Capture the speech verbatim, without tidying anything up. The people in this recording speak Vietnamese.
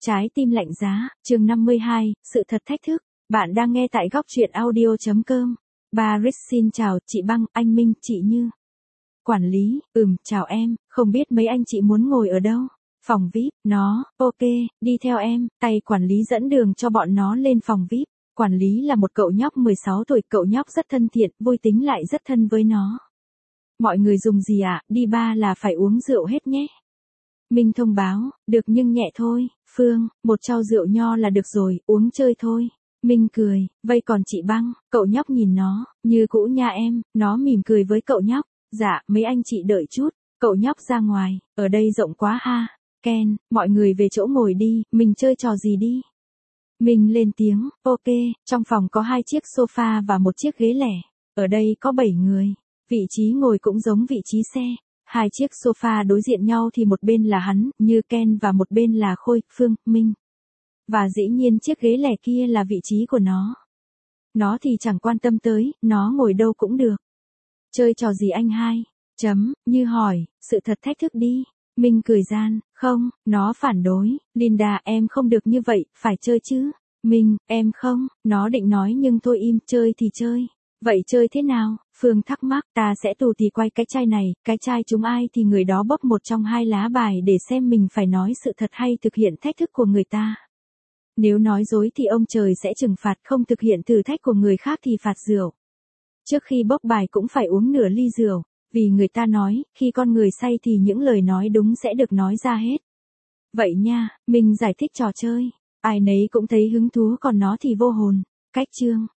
Trái tim lạnh giá, chương năm mươi hai, sự thật thách thức. Bạn đang nghe tại góc truyện audio chấm com. Paris xin chào, chị Băng, anh Minh, chị Như. Quản lý, ừm, chào em, không biết mấy anh chị muốn ngồi ở đâu? Phòng vi ai pi, nó, ok, đi theo em, tay quản lý dẫn đường cho bọn nó lên phòng vi ai pi. Quản lý là một cậu nhóc mười sáu tuổi, cậu nhóc rất thân thiện, vui tính lại rất thân với nó. Mọi người dùng gì ạ, à? Đi ba là phải uống rượu hết nhé. Minh thông báo, được nhưng nhẹ thôi, Phương, một chao rượu nho là được rồi, uống chơi thôi. Minh cười, vây còn chị Băng, cậu nhóc nhìn nó, như cũ nha em, nó mỉm cười với cậu nhóc, dạ, mấy anh chị đợi chút, cậu nhóc ra ngoài, ở đây rộng quá ha, Ken, mọi người về chỗ ngồi đi, mình chơi trò gì đi. Minh lên tiếng, ok, trong phòng có hai chiếc sofa và một chiếc ghế lẻ, ở đây có bảy người, vị trí ngồi cũng giống vị trí xe. Hai chiếc sofa đối diện nhau thì một bên là hắn, Như Ken và một bên là Khôi, Phương, Minh. Và dĩ nhiên chiếc ghế lẻ kia là vị trí của nó. Nó thì chẳng quan tâm tới, nó ngồi đâu cũng được. Chơi trò gì anh hai? Chấm, Như hỏi, sự thật thách thức đi. Minh cười gian, không, nó phản đối, Linda em không được như vậy, phải chơi chứ. Minh, em không, nó định nói nhưng thôi im, chơi thì chơi. Vậy chơi thế nào? Phương thắc mắc, ta sẽ tù tì quay cái chai này, cái chai trúng ai thì người đó bóp một trong hai lá bài để xem mình phải nói sự thật hay thực hiện thách thức của người ta. Nếu nói dối thì ông trời sẽ trừng phạt, không thực hiện thử thách của người khác thì phạt rượu. Trước khi bốc bài cũng phải uống nửa ly rượu, vì người ta nói, khi con người say thì những lời nói đúng sẽ được nói ra hết. Vậy nha, mình giải thích trò chơi, ai nấy cũng thấy hứng thú còn nó thì vô hồn. Cách chương,